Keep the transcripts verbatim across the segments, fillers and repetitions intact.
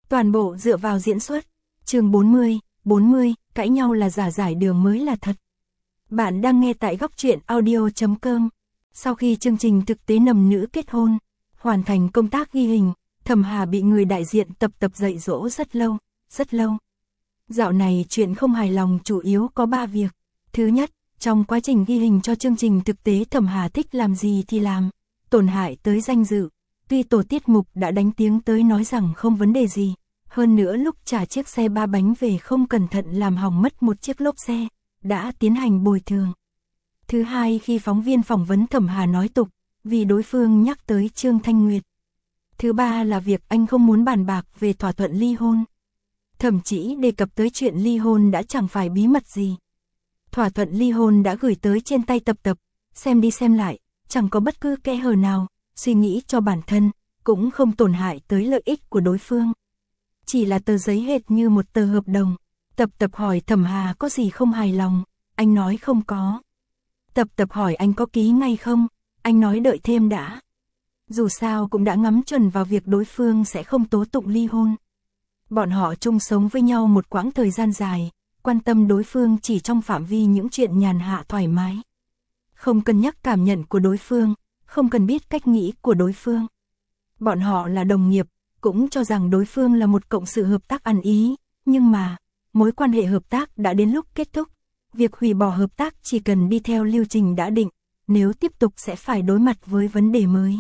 Toàn bộ dựa vào diễn xuất. Chương bốn mươi, bốn mươi, cãi nhau là giả, giải đường mới là thật. Bạn đang nghe tại góc truyện audio chấm com. Sau khi chương trình thực tế nầm nữ kết hôn, hoàn thành công tác ghi hình, Thẩm Hà bị người đại diện tập tập dạy dỗ rất lâu, rất lâu. Dạo này chuyện không hài lòng chủ yếu có ba việc. Thứ nhất, trong quá trình ghi hình cho chương trình thực tế Thẩm Hà thích làm gì thì làm, tổn hại tới danh dự. Tuy tổ tiết mục đã đánh tiếng tới nói rằng không vấn đề gì, hơn nữa lúc trả chiếc xe ba bánh về không cẩn thận làm hỏng mất một chiếc lốp xe, đã tiến hành bồi thường. Thứ hai, khi phóng viên phỏng vấn Thẩm Hà nói tục, vì đối phương nhắc tới Trương Thanh Nguyệt. Thứ ba là việc anh không muốn bàn bạc về thỏa thuận ly hôn. Thậm chí đề cập tới chuyện ly hôn đã chẳng phải bí mật gì. Thỏa thuận ly hôn đã gửi tới trên tay tập tập, xem đi xem lại, chẳng có bất cứ kẽ hở nào, suy nghĩ cho bản thân, cũng không tổn hại tới lợi ích của đối phương. Chỉ là tờ giấy hệt như một tờ hợp đồng. Tập tập hỏi Thẩm Hà có gì không hài lòng, anh nói không có. Tập tập hỏi anh có ký ngay không, anh nói đợi thêm đã. Dù sao cũng đã ngắm chuẩn vào việc đối phương sẽ không tố tụng ly hôn. Bọn họ chung sống với nhau một quãng thời gian dài, quan tâm đối phương chỉ trong phạm vi những chuyện nhàn hạ thoải mái. Không cân nhắc cảm nhận của đối phương, không cần biết cách nghĩ của đối phương. Bọn họ là đồng nghiệp, cũng cho rằng đối phương là một cộng sự hợp tác ăn ý, nhưng mà, mối quan hệ hợp tác đã đến lúc kết thúc. Việc hủy bỏ hợp tác chỉ cần đi theo lưu trình đã định, nếu tiếp tục sẽ phải đối mặt với vấn đề mới.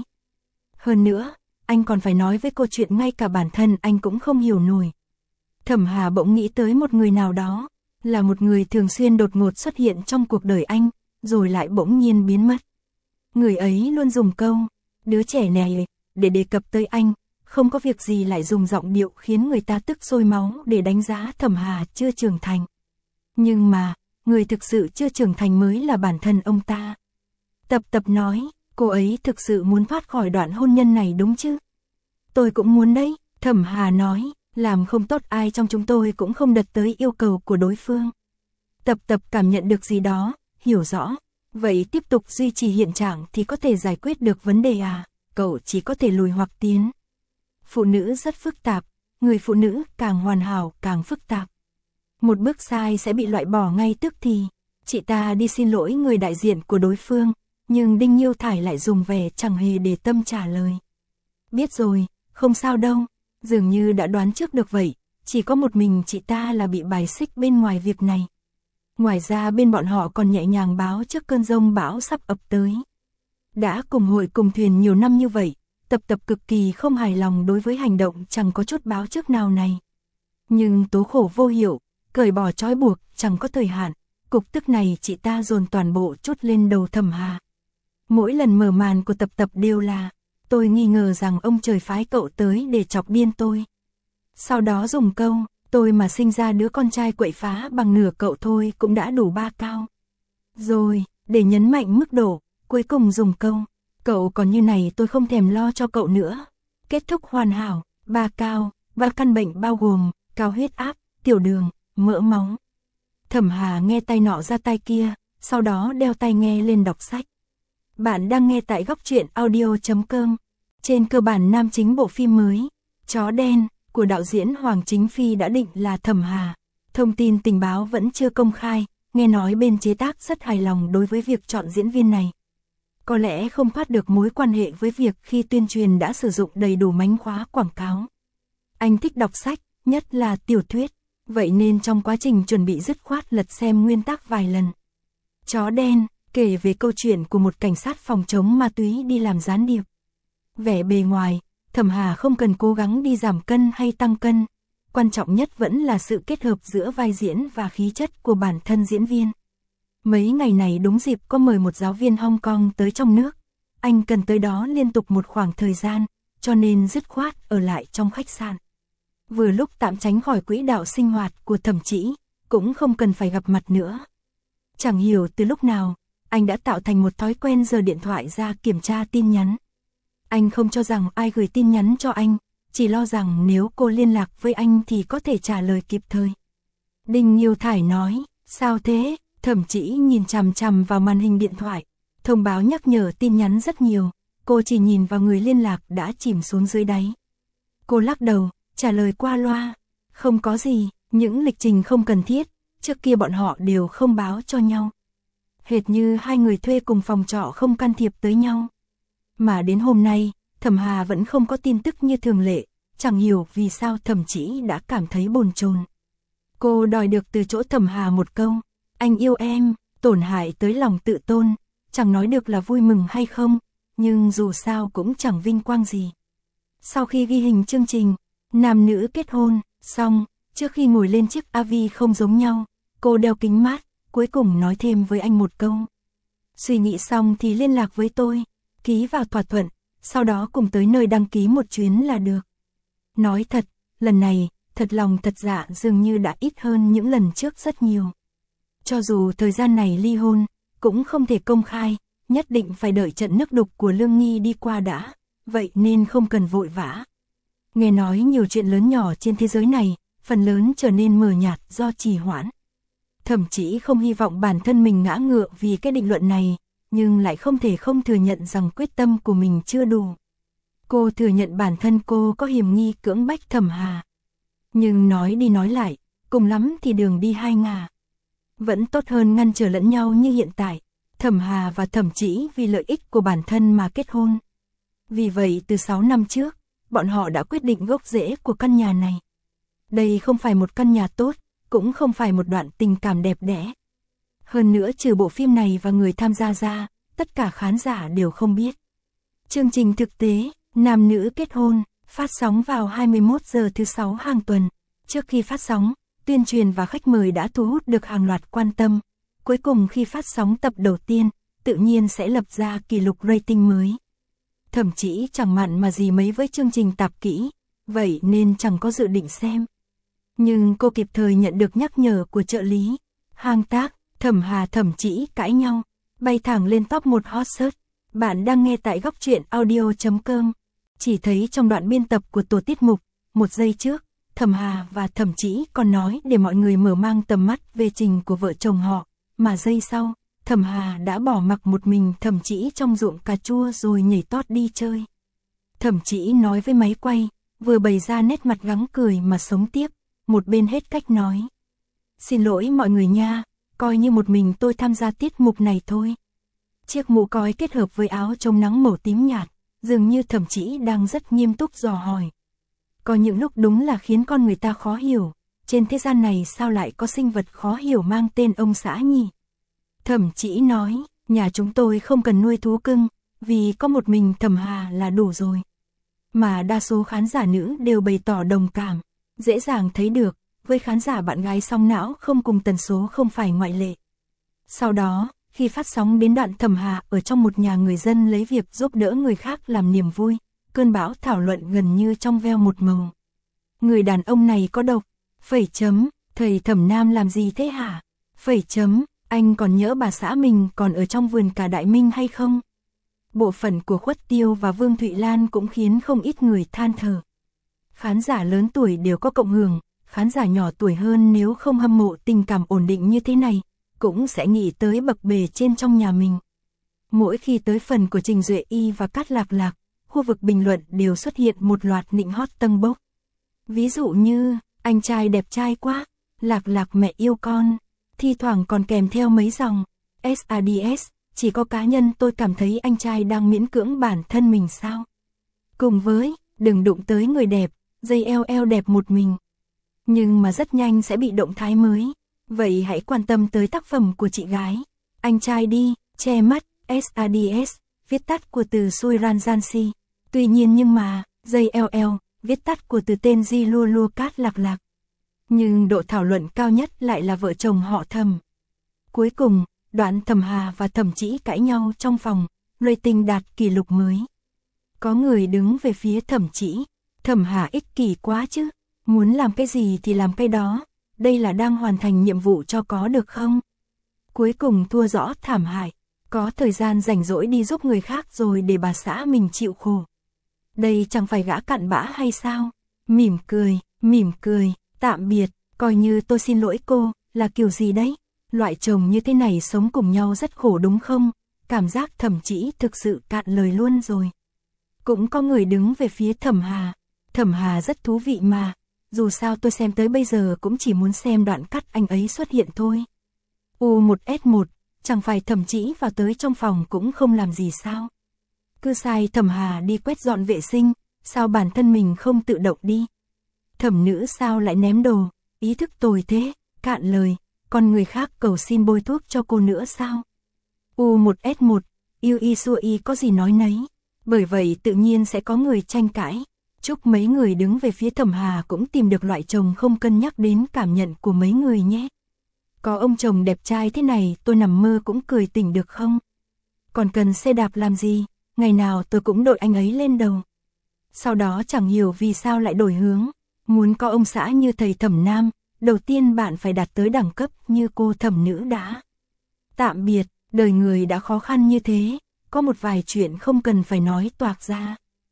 Hơn nữa, anh còn phải nói với câu chuyện ngay cả bản thân anh cũng không hiểu nổi. Thẩm Hà bỗng nghĩ tới một người nào đó, là một người thường xuyên đột ngột xuất hiện trong cuộc đời anh, rồi lại bỗng nhiên biến mất. Người ấy luôn dùng câu, đứa trẻ này, để đề cập tới anh, không có việc gì lại dùng giọng điệu khiến người ta tức sôi máu để đánh giá Thẩm Hà chưa trưởng thành. Nhưng mà, người thực sự chưa trưởng thành mới là bản thân ông ta. Tập tập nói, cô ấy thực sự muốn thoát khỏi đoạn hôn nhân này đúng chứ? Tôi cũng muốn đấy, Thẩm Hà nói, làm không tốt ai trong chúng tôi cũng không đặt tới yêu cầu của đối phương. Tập tập cảm nhận được gì đó, hiểu rõ, vậy tiếp tục duy trì hiện trạng thì có thể giải quyết được vấn đề à, cậu chỉ có thể lùi hoặc tiến. Phụ nữ rất phức tạp, người phụ nữ càng hoàn hảo càng phức tạp. Một bước sai sẽ bị loại bỏ ngay tức thì. Chị ta đi xin lỗi người đại diện của đối phương, nhưng Đinh Nhiêu Thải lại dùng vẻ chẳng hề để tâm trả lời. Biết rồi, không sao đâu, dường như đã đoán trước được vậy, chỉ có một mình chị ta là bị bài xích bên ngoài việc này. Ngoài ra bên bọn họ còn nhẹ nhàng báo trước cơn giông bão sắp ập tới. Đã cùng hội cùng thuyền nhiều năm như vậy, Tập tập cực kỳ không hài lòng đối với hành động chẳng có chút báo trước nào này. Nhưng tố khổ vô hiệu, cởi bỏ trói buộc, chẳng có thời hạn, cục tức này chị ta dồn toàn bộ chút lên đầu Thẩm Hà. Mỗi lần mở màn của Tập tập đều là, tôi nghi ngờ rằng ông trời phái cậu tới để chọc điên tôi. Sau đó dùng câu, tôi mà sinh ra đứa con trai quậy phá bằng nửa cậu thôi cũng đã đủ ba cao. Rồi, để nhấn mạnh mức độ, cuối cùng dùng câu, cậu còn như này tôi không thèm lo cho cậu nữa. Kết thúc hoàn hảo, ba cao, và căn bệnh bao gồm, cao huyết áp, tiểu đường, mỡ máu. Thẩm Hà nghe tay nọ ra tay kia, sau đó đeo tai nghe lên đọc sách. Bạn đang nghe tại góc truyện audio chấm com. Trên cơ bản nam chính bộ phim mới, Chó Đen, của đạo diễn Hoàng Chính Phi đã định là Thẩm Hà. Thông tin tình báo vẫn chưa công khai, nghe nói bên chế tác rất hài lòng đối với việc chọn diễn viên này. Có lẽ không thoát được mối quan hệ với việc khi tuyên truyền đã sử dụng đầy đủ mánh khóa quảng cáo. Anh thích đọc sách, nhất là tiểu thuyết, vậy nên trong quá trình chuẩn bị dứt khoát lật xem nguyên tác vài lần. Chó Đen kể về câu chuyện của một cảnh sát phòng chống ma túy đi làm gián điệp. Vẻ bề ngoài, Thẩm Hà không cần cố gắng đi giảm cân hay tăng cân, quan trọng nhất vẫn là sự kết hợp giữa vai diễn và khí chất của bản thân diễn viên. Mấy ngày này đúng dịp có mời một giáo viên Hong Kong tới trong nước, anh cần tới đó liên tục một khoảng thời gian, cho nên dứt khoát ở lại trong khách sạn. Vừa lúc tạm tránh khỏi quỹ đạo sinh hoạt của Thẩm Chỉ, cũng không cần phải gặp mặt nữa. Chẳng hiểu từ lúc nào, anh đã tạo thành một thói quen giơ điện thoại ra kiểm tra tin nhắn. Anh không cho rằng ai gửi tin nhắn cho anh, chỉ lo rằng nếu cô liên lạc với anh thì có thể trả lời kịp thời. Đinh Nhiêu Thải nói, sao thế? Thẩm Chỉ nhìn chằm chằm vào màn hình điện thoại, thông báo nhắc nhở tin nhắn rất nhiều, cô chỉ nhìn vào người liên lạc đã chìm xuống dưới đáy. Cô lắc đầu, trả lời qua loa, không có gì, những lịch trình không cần thiết, trước kia bọn họ đều không báo cho nhau. Hệt như hai người thuê cùng phòng trọ không can thiệp tới nhau. Mà đến hôm nay, Thẩm Hà vẫn không có tin tức như thường lệ, chẳng hiểu vì sao Thẩm Chỉ đã cảm thấy bồn chồn. Cô đòi được từ chỗ Thẩm Hà một câu, anh yêu em, tổn hại tới lòng tự tôn, chẳng nói được là vui mừng hay không, nhưng dù sao cũng chẳng vinh quang gì. Sau khi ghi hình chương trình, nam nữ kết hôn, xong, trước khi ngồi lên chiếc a vê không giống nhau, cô đeo kính mát, cuối cùng nói thêm với anh một câu. Suy nghĩ xong thì liên lạc với tôi, ký vào thỏa thuận, sau đó cùng tới nơi đăng ký một chuyến là được. Nói thật, lần này, thật lòng thật dạ dường như đã ít hơn những lần trước rất nhiều. Cho dù thời gian này ly hôn, cũng không thể công khai, nhất định phải đợi trận nước đục của Lương Nghi đi qua đã, vậy nên không cần vội vã. Nghe nói nhiều chuyện lớn nhỏ trên thế giới này, phần lớn trở nên mờ nhạt do trì hoãn. Thậm chí không hy vọng bản thân mình ngã ngựa vì cái định luận này, nhưng lại không thể không thừa nhận rằng quyết tâm của mình chưa đủ. Cô thừa nhận bản thân cô có hiểm nghi cưỡng bách Thẩm Hà. Nhưng nói đi nói lại, cùng lắm thì đường đi hai ngả. Vẫn tốt hơn ngăn trở lẫn nhau như hiện tại, Thẩm Hà và Thẩm Chỉ vì lợi ích của bản thân mà kết hôn. Vì vậy từ sáu năm trước, bọn họ đã quyết định gốc rễ của căn nhà này. Đây không phải một căn nhà tốt, cũng không phải một đoạn tình cảm đẹp đẽ. Hơn nữa trừ bộ phim này và người tham gia ra, tất cả khán giả đều không biết. Chương trình thực tế, nam nữ kết hôn, phát sóng vào hai mươi mốt giờ thứ sáu hàng tuần. Trước khi phát sóng, tuyên truyền và khách mời đã thu hút được hàng loạt quan tâm. Cuối cùng khi phát sóng tập đầu tiên, tự nhiên sẽ lập ra kỷ lục rating mới. Thậm chí chẳng mặn mà gì mấy với chương trình tạp kỹ, vậy nên chẳng có dự định xem. Nhưng cô kịp thời nhận được nhắc nhở của trợ lý. Hang tác, Thẩm Hà Thẩm Chỉ cãi nhau, bay thẳng lên top một hot search. Bạn đang nghe tại góc truyện audio chấm com. Chỉ thấy trong đoạn biên tập của tổ tiết mục, một giây trước, Thẩm Hà và Thẩm Chỉ còn nói để mọi người mở mang tầm mắt về trình của vợ chồng họ, mà giây sau, Thẩm Hà đã bỏ mặc một mình Thẩm Chỉ trong ruộng cà chua rồi nhảy tót đi chơi. Thẩm Chỉ nói với máy quay, vừa bày ra nét mặt gắng cười mà sống tiếp, một bên hết cách nói. Xin lỗi mọi người nha, coi như một mình tôi tham gia tiết mục này thôi. Chiếc mũ cói kết hợp với áo chống nắng màu tím nhạt, dường như Thẩm Chỉ đang rất nghiêm túc dò hỏi. Có những lúc đúng là khiến con người ta khó hiểu, trên thế gian này sao lại có sinh vật khó hiểu mang tên ông xã nhỉ? Thẩm Chỉ nói, nhà chúng tôi không cần nuôi thú cưng, vì có một mình Thẩm Hà là đủ rồi. Mà đa số khán giả nữ đều bày tỏ đồng cảm, dễ dàng thấy được, với khán giả bạn gái song não không cùng tần số không phải ngoại lệ. Sau đó, khi phát sóng đến đoạn Thẩm Hà ở trong một nhà người dân lấy việc giúp đỡ người khác làm niềm vui, cơn bão thảo luận gần như trong veo một màu. Người đàn ông này có độc, phẩy chấm, thầy Thẩm Nam làm gì thế hả? Phẩy chấm, anh còn nhớ bà xã mình còn ở trong vườn cả Đại Minh hay không? Bộ phận của Khuất Tiêu và Vương Thụy Lan cũng khiến không ít người than thở. Khán giả lớn tuổi đều có cộng hưởng, khán giả nhỏ tuổi hơn nếu không hâm mộ tình cảm ổn định như thế này, cũng sẽ nghĩ tới bậc bề trên trong nhà mình. Mỗi khi tới phần của Trình Duệ Y và Cát Lạc Lạc, khu vực bình luận đều xuất hiện một loạt nịnh hót tâng bốc. Ví dụ như, anh trai đẹp trai quá, Lạc Lạc mẹ yêu con, thi thoảng còn kèm theo mấy dòng, ét a đê ét, chỉ có cá nhân tôi cảm thấy anh trai đang miễn cưỡng bản thân mình sao. Cùng với, đừng đụng tới người đẹp, dây eo eo đẹp một mình. Nhưng mà rất nhanh sẽ bị động thái mới, vậy hãy quan tâm tới tác phẩm của chị gái. Anh trai đi, che mắt, ét a đê ét, viết tắt của từ Suiranjansi. Tuy nhiên nhưng mà, dây eo eo, viết tắt của từ tên Di Lua Lua Cát Lạc Lạc. Nhưng độ thảo luận cao nhất lại là vợ chồng họ Thẩm. Cuối cùng, đoạn Thẩm Hà và Thẩm Chỉ cãi nhau trong phòng, rating đạt kỷ lục mới. Có người đứng về phía Thẩm Chỉ, Thẩm Hà ích kỷ quá chứ, muốn làm cái gì thì làm cái đó, đây là đang hoàn thành nhiệm vụ cho có được không? Cuối cùng thua rõ thảm hại, có thời gian rảnh rỗi đi giúp người khác rồi để bà xã mình chịu khổ. Đây chẳng phải gã cặn bã hay sao? Mỉm cười, mỉm cười, tạm biệt, coi như tôi xin lỗi cô, là kiểu gì đấy? Loại chồng như thế này sống cùng nhau rất khổ đúng không? Cảm giác Thẩm Chỉ thực sự cạn lời luôn rồi. Cũng có người đứng về phía Thẩm Hà. Thẩm Hà rất thú vị mà, dù sao tôi xem tới bây giờ cũng chỉ muốn xem đoạn cắt anh ấy xuất hiện thôi. U một S một, chẳng phải Thẩm Chỉ vào tới trong phòng cũng không làm gì sao? Cứ sai Thẩm Hà đi quét dọn vệ sinh, sao bản thân mình không tự động đi? Thẩm nữ sao lại ném đồ, ý thức tồi thế, cạn lời, còn người khác cầu xin bôi thuốc cho cô nữa sao? U một S một, yêu y xua y có gì nói nấy, bởi vậy tự nhiên sẽ có người tranh cãi. Chúc mấy người đứng về phía Thẩm Hà cũng tìm được loại chồng không cân nhắc đến cảm nhận của mấy người nhé. Có ông chồng đẹp trai thế này tôi nằm mơ cũng cười tỉnh được không? Còn cần xe đạp làm gì, ngày nào tôi cũng đội anh ấy lên đầu. Sau đó chẳng hiểu vì sao lại đổi hướng, muốn có ông xã như thầy Thẩm Nam, đầu tiên bạn phải đạt tới đẳng cấp như cô Thẩm nữ đã. Tạm biệt, đời người đã khó khăn như thế, có một vài chuyện không cần phải nói toạc ra.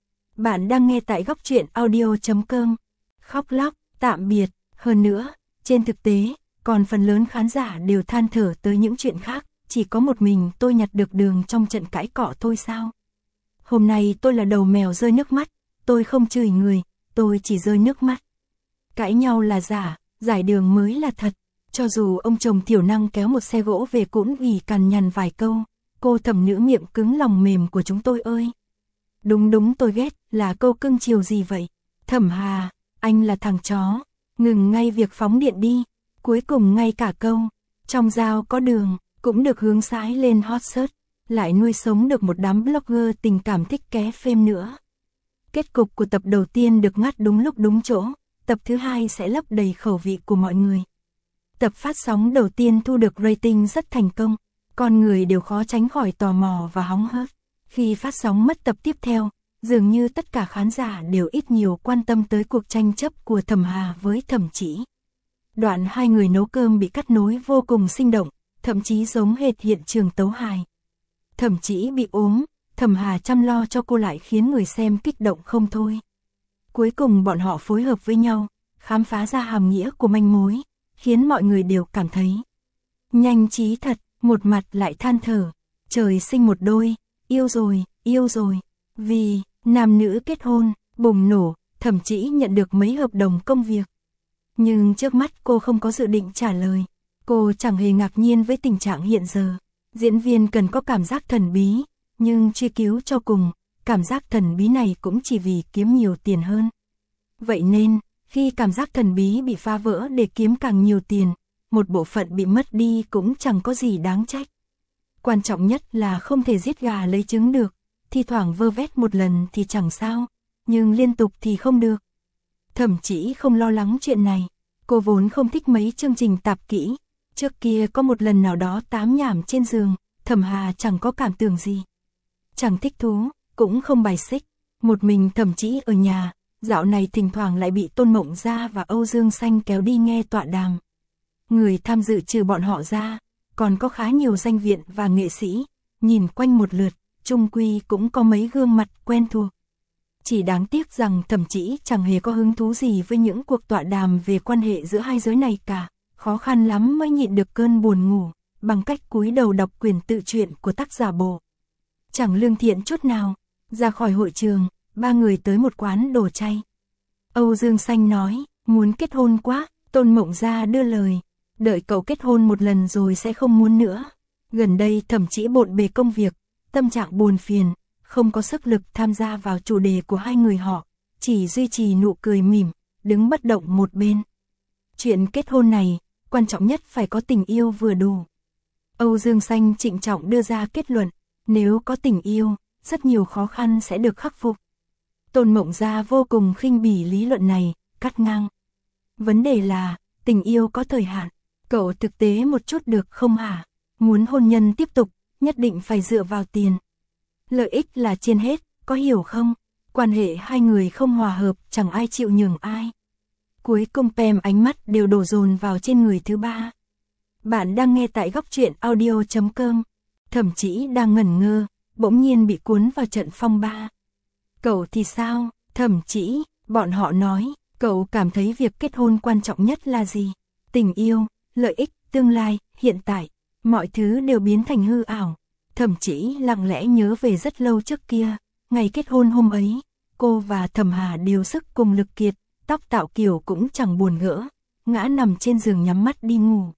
Bạn đang nghe tại góc truyện audio chấm com. Khóc lóc, tạm biệt, hơn nữa, trên thực tế, còn phần lớn khán giả đều than thở tới những chuyện khác, chỉ có một mình tôi nhặt được đường trong trận cãi cọ thôi sao? Hôm nay tôi là đầu mèo rơi nước mắt, tôi không chửi người, tôi chỉ rơi nước mắt. Cãi nhau là giả, giải đường mới là thật. Cho dù ông chồng thiểu năng kéo một xe gỗ về cũng ỉ cằn nhằn vài câu, cô Thẩm nữ miệng cứng lòng mềm của chúng tôi ơi. Đúng đúng tôi ghét, là câu cưng chiều gì vậy? Thẩm Hà, anh là thằng chó, ngừng ngay việc phóng điện đi. Cuối cùng ngay cả câu, trong dao có đường, cũng được hướng sái lên hot search, lại nuôi sống được một đám blogger tình cảm thích ké phêm nữa. Kết cục của tập đầu tiên được ngắt đúng lúc đúng chỗ, tập thứ hai sẽ lấp đầy khẩu vị của mọi người. Tập phát sóng đầu tiên thu được rating rất thành công, con người đều khó tránh khỏi tò mò và hóng hớt. Khi phát sóng mất tập tiếp theo, dường như tất cả khán giả đều ít nhiều quan tâm tới cuộc tranh chấp của Thẩm Hà với Thẩm Chỉ. Đoạn hai người nấu cơm bị cắt nối vô cùng sinh động, thậm chí giống hệt hiện trường tấu hài. Thẩm Chỉ bị ốm, Thẩm Hà chăm lo cho cô lại khiến người xem kích động không thôi. Cuối cùng bọn họ phối hợp với nhau, khám phá ra hàm nghĩa của manh mối, khiến mọi người đều cảm thấy nhanh trí thật, một mặt lại than thở, trời sinh một đôi, yêu rồi, yêu rồi, vì nam nữ kết hôn, bùng nổ, Thẩm Chỉ nhận được mấy hợp đồng công việc. Nhưng trước mắt cô không có dự định trả lời, cô chẳng hề ngạc nhiên với tình trạng hiện giờ. Diễn viên cần có cảm giác thần bí, nhưng truy cứu cho cùng, cảm giác thần bí này cũng chỉ vì kiếm nhiều tiền hơn. Vậy nên, khi cảm giác thần bí bị phá vỡ để kiếm càng nhiều tiền, một bộ phận bị mất đi cũng chẳng có gì đáng trách. Quan trọng nhất là không thể giết gà lấy trứng được, thi thoảng vơ vét một lần thì chẳng sao, nhưng liên tục thì không được. Thẩm Chỉ không lo lắng chuyện này, cô vốn không thích mấy chương trình tạp kỹ, trước kia có một lần nào đó tám nhảm trên giường, Thẩm Hà chẳng có cảm tưởng gì. Chẳng thích thú, cũng không bài xích, một mình Thẩm Chỉ ở nhà, dạo này thỉnh thoảng lại bị Tôn Mộng Gia và Âu Dương Xanh kéo đi nghe tọa đàm. Người tham dự trừ bọn họ ra, còn có khá nhiều danh viện và nghệ sĩ, nhìn quanh một lượt, chung quy cũng có mấy gương mặt quen thuộc. Chỉ đáng tiếc rằng Thẩm Chỉ chẳng hề có hứng thú gì với những cuộc tọa đàm về quan hệ giữa hai giới này cả, khó khăn lắm mới nhịn được cơn buồn ngủ, bằng cách cúi đầu đọc quyển tự truyện của tác giả bộ. Chẳng lương thiện chút nào, ra khỏi hội trường, ba người tới một quán đồ chay. Âu Dương Xanh nói, muốn kết hôn quá, Tôn Mộng Gia đưa lời, đợi cậu kết hôn một lần rồi sẽ không muốn nữa. Gần đây Thẩm Chỉ bộn bề công việc, tâm trạng buồn phiền, không có sức lực tham gia vào chủ đề của hai người họ, chỉ duy trì nụ cười mỉm, đứng bất động một bên. Chuyện kết hôn này, quan trọng nhất phải có tình yêu vừa đủ. Âu Dương Xanh trịnh trọng đưa ra kết luận, nếu có tình yêu, rất nhiều khó khăn sẽ được khắc phục. Tôn Mộng Gia vô cùng khinh bỉ lý luận này, cắt ngang. Vấn đề là, tình yêu có thời hạn, cậu thực tế một chút được không hả? Muốn hôn nhân tiếp tục, nhất định phải dựa vào tiền. Lợi ích là trên hết, có hiểu không? Quan hệ hai người không hòa hợp, chẳng ai chịu nhường ai. Cuối cùng Pem ánh mắt đều đổ dồn vào trên người thứ ba. Bạn đang nghe tại góc truyện audio chấm com. Thẩm Chỉ đang ngẩn ngơ, bỗng nhiên bị cuốn vào trận phong ba. Cậu thì sao? Thẩm Chỉ, bọn họ nói, cậu cảm thấy việc kết hôn quan trọng nhất là gì? Tình yêu, lợi ích, tương lai, hiện tại, mọi thứ đều biến thành hư ảo. Thẩm Chỉ lặng lẽ nhớ về rất lâu trước kia, ngày kết hôn hôm ấy, cô và Thẩm Hà đều sức cùng lực kiệt, tóc tạo kiểu cũng chẳng buồn gỡ, ngã nằm trên giường nhắm mắt đi ngủ.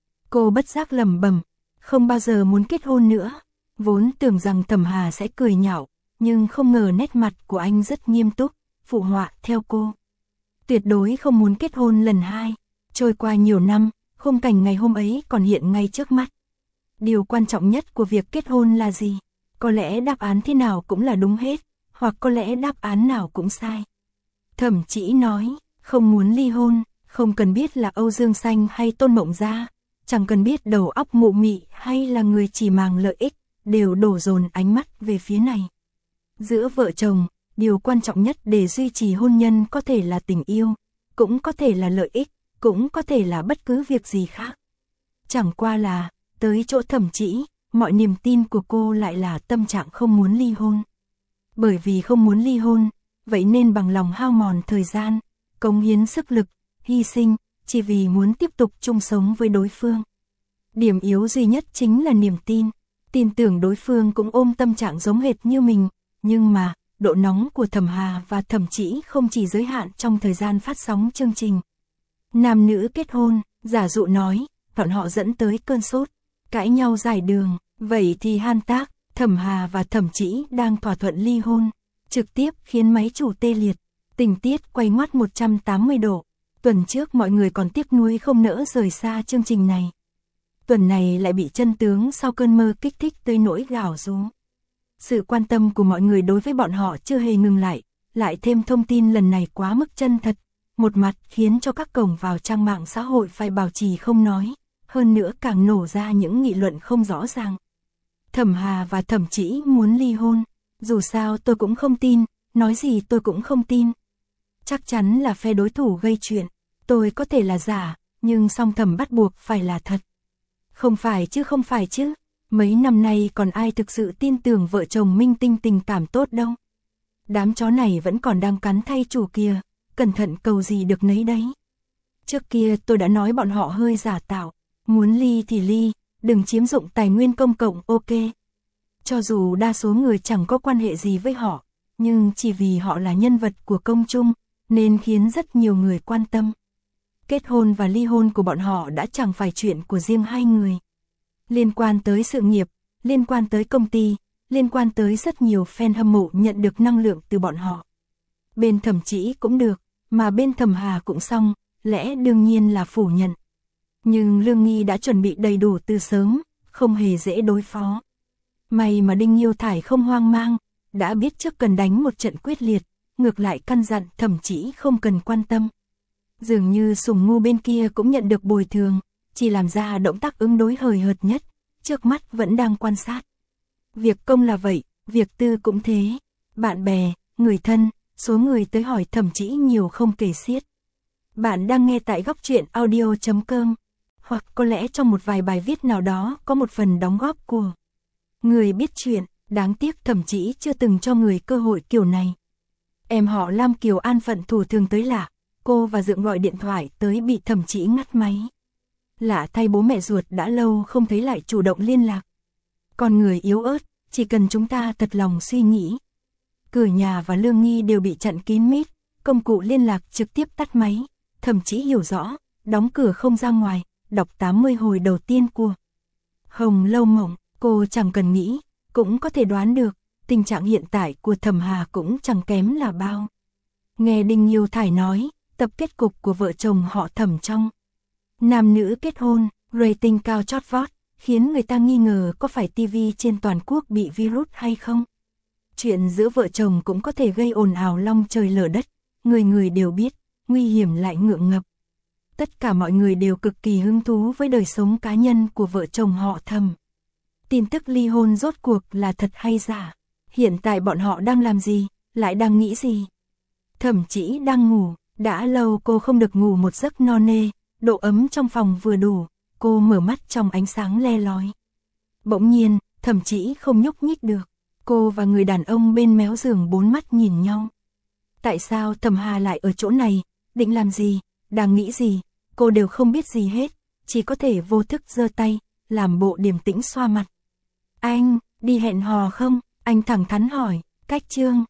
Cô bất giác lẩm bẩm, không bao giờ muốn kết hôn nữa, vốn tưởng rằng Thẩm Hà sẽ cười nhạo, nhưng không ngờ nét mặt của anh rất nghiêm túc, phụ họa theo cô. Tuyệt đối không muốn kết hôn lần hai. Trôi qua nhiều năm, khung cảnh ngày hôm ấy còn hiện ngay trước mắt. Điều quan trọng nhất của việc kết hôn là gì? Có lẽ đáp án thế nào cũng là đúng hết, hoặc có lẽ đáp án nào cũng sai. Thẩm Chỉ nói, không muốn ly hôn, không cần biết là Âu Dương Xanh hay Tôn Mộng Gia, chẳng cần biết đầu óc mụ mị hay là người chỉ màng lợi ích, đều đổ dồn ánh mắt về phía này. Giữa vợ chồng, điều quan trọng nhất để duy trì hôn nhân có thể là tình yêu, cũng có thể là lợi ích, cũng có thể là bất cứ việc gì khác. Chẳng qua là, tới chỗ Thẩm Chỉ, mọi niềm tin của cô lại là tâm trạng không muốn ly hôn. Bởi vì không muốn ly hôn, vậy nên bằng lòng hao mòn thời gian, cống hiến sức lực, hy sinh, chỉ vì muốn tiếp tục chung sống với đối phương. Điểm yếu duy nhất chính là niềm tin, tin tưởng đối phương cũng ôm tâm trạng giống hệt như mình, nhưng mà, độ nóng của Thẩm Hà và Thẩm Chỉ không chỉ giới hạn trong thời gian phát sóng chương trình. Nam nữ kết hôn, giả dụ nói, bọn họ dẫn tới cơn sốt, cãi nhau dài đường, vậy thì han tác, Thẩm Hà và Thẩm Chỉ đang thỏa thuận ly hôn, trực tiếp khiến máy chủ tê liệt, tình tiết quay ngoắt một trăm tám mươi độ. Tuần trước mọi người còn tiếc nuối không nỡ rời xa chương trình này. Tuần này lại bị chân tướng sau cơn mơ kích thích tới nỗi gào rú. Sự quan tâm của mọi người đối với bọn họ chưa hề ngừng lại, lại thêm thông tin lần này quá mức chân thật, một mặt khiến cho các cổng vào trang mạng xã hội phải bảo trì không nói, hơn nữa càng nổ ra những nghị luận không rõ ràng. Thẩm Hà và Thẩm Chỉ muốn ly hôn, dù sao tôi cũng không tin, nói gì tôi cũng không tin. Chắc chắn là phe đối thủ gây chuyện, tôi có thể là giả, nhưng song Thẩm bắt buộc phải là thật. Không phải chứ không phải chứ, mấy năm nay còn ai thực sự tin tưởng vợ chồng minh tinh tình cảm tốt đâu. Đám chó này vẫn còn đang cắn thay chủ kia, cẩn thận cầu gì được nấy đấy. Trước kia tôi đã nói bọn họ hơi giả tạo, muốn ly thì ly, đừng chiếm dụng tài nguyên công cộng, ok. Cho dù đa số người chẳng có quan hệ gì với họ, nhưng chỉ vì họ là nhân vật của công chúng, nên khiến rất nhiều người quan tâm. Kết hôn và ly hôn của bọn họ đã chẳng phải chuyện của riêng hai người. Liên quan tới sự nghiệp, liên quan tới công ty, liên quan tới rất nhiều fan hâm mộ nhận được năng lượng từ bọn họ. Bên Thẩm Chỉ cũng được, mà bên Thẩm Hà cũng xong, lẽ đương nhiên là phủ nhận. Nhưng Lương Nghi đã chuẩn bị đầy đủ từ sớm, không hề dễ đối phó. May mà Đinh Nhiêu Thải không hoang mang, đã biết trước cần đánh một trận quyết liệt, ngược lại căn dặn Thẩm Chỉ không cần quan tâm. Dường như Sùng Ngu bên kia cũng nhận được bồi thường, chỉ làm ra động tác ứng đối hời hợt nhất, trước mắt vẫn đang quan sát. Việc công là vậy, việc tư cũng thế. Bạn bè, người thân, số người tới hỏi Thẩm Chỉ nhiều không kể xiết. Bạn đang nghe tại góc truyện audio chấm com, hoặc có lẽ trong một vài bài viết nào đó có một phần đóng góp của người biết chuyện. Đáng tiếc Thẩm Chỉ chưa từng cho người cơ hội kiểu này. Em họ Lam Kiều An phận thủ thường tới lạ, cô và Dượng gọi điện thoại tới bị Thẩm Chỉ ngắt máy. Lạ thay bố mẹ ruột đã lâu không thấy lại chủ động liên lạc. Con người yếu ớt, chỉ cần chúng ta thật lòng suy nghĩ. Cửa nhà và Lương Nghi đều bị chặn kín mít, công cụ liên lạc trực tiếp tắt máy. Thẩm Chỉ hiểu rõ, đóng cửa không ra ngoài, đọc tám mươi hồi đầu tiên của Hồng Lâu Mộng, cô chẳng cần nghĩ, cũng có thể đoán được, tình trạng hiện tại của Thẩm Hà cũng chẳng kém là bao. Nghe Đinh Nhiêu Thải nói, tập kết cục của vợ chồng họ Thẩm trong nam nữ kết hôn, rating cao chót vót, khiến người ta nghi ngờ có phải ti vi trên toàn quốc bị virus hay không. Chuyện giữa vợ chồng cũng có thể gây ồn ào long trời lở đất, người người đều biết, nguy hiểm lại ngượng ngập. Tất cả mọi người đều cực kỳ hứng thú với đời sống cá nhân của vợ chồng họ Thẩm. Tin tức ly hôn rốt cuộc là thật hay giả? Hiện tại bọn họ đang làm gì? Lại đang nghĩ gì? Thẩm Chỉ đang ngủ, đã lâu cô không được ngủ một giấc no nê, độ ấm trong phòng vừa đủ, cô mở mắt trong ánh sáng le lói. Bỗng nhiên, Thẩm Chỉ không nhúc nhích được, cô và người đàn ông bên méo giường bốn mắt nhìn nhau. Tại sao Thẩm Hà lại ở chỗ này? Định làm gì? Đang nghĩ gì? Cô đều không biết gì hết, chỉ có thể vô thức giơ tay, làm bộ điềm tĩnh xoa mặt. Anh, đi hẹn hò không? Anh thẳng thắn hỏi, cách chương.